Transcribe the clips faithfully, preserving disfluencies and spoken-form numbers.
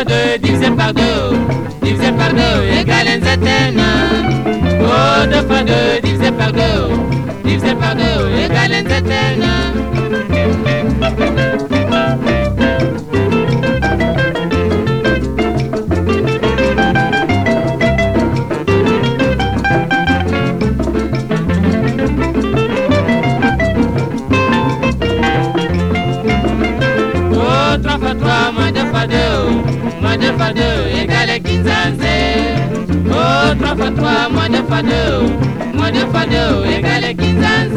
fois deux divisé par deux, divisé par deux égale un zéten. Oh, deux fois deux divisé par deux, divisé par deux égale un zéten. trois fois trois moins deux fois deux, moins deux fois deux égale quinze. Oh, trois fois trois moins deux fois deux, moins deux fois deux égale quinze.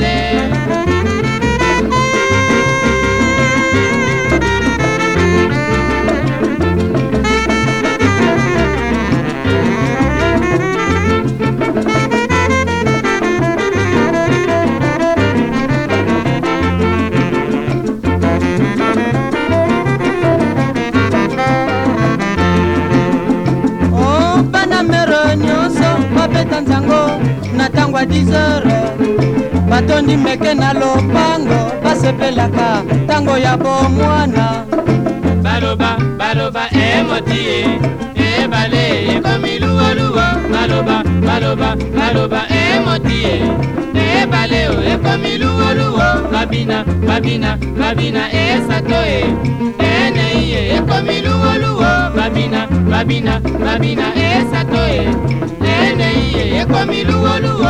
Natangwa dix heures batondi meke na lopango basepelaka tango ya bomwana. Baloba baloba emotie ebale ekomi luoluo. Baloba baloba baloba emotie ebale ekomi luoluo. Babina babina babina esatoe eneiye ekomi luoluo. Babina babina babina esatoe eneiye ekomi luoluo.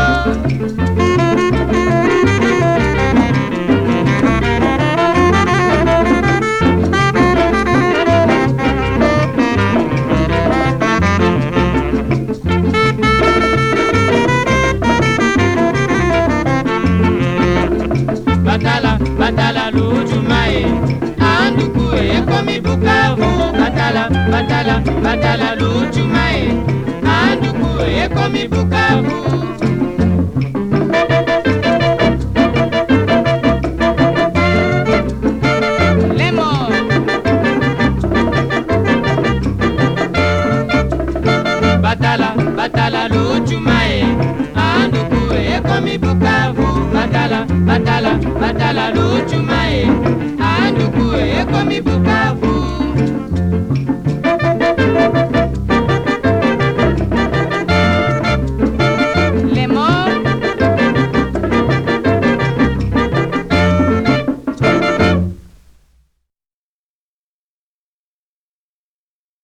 Batala, batala lujumae, anduku ekomi Bukavu. Batala, batala, batala lujumae, anduku ekomi Bukavu.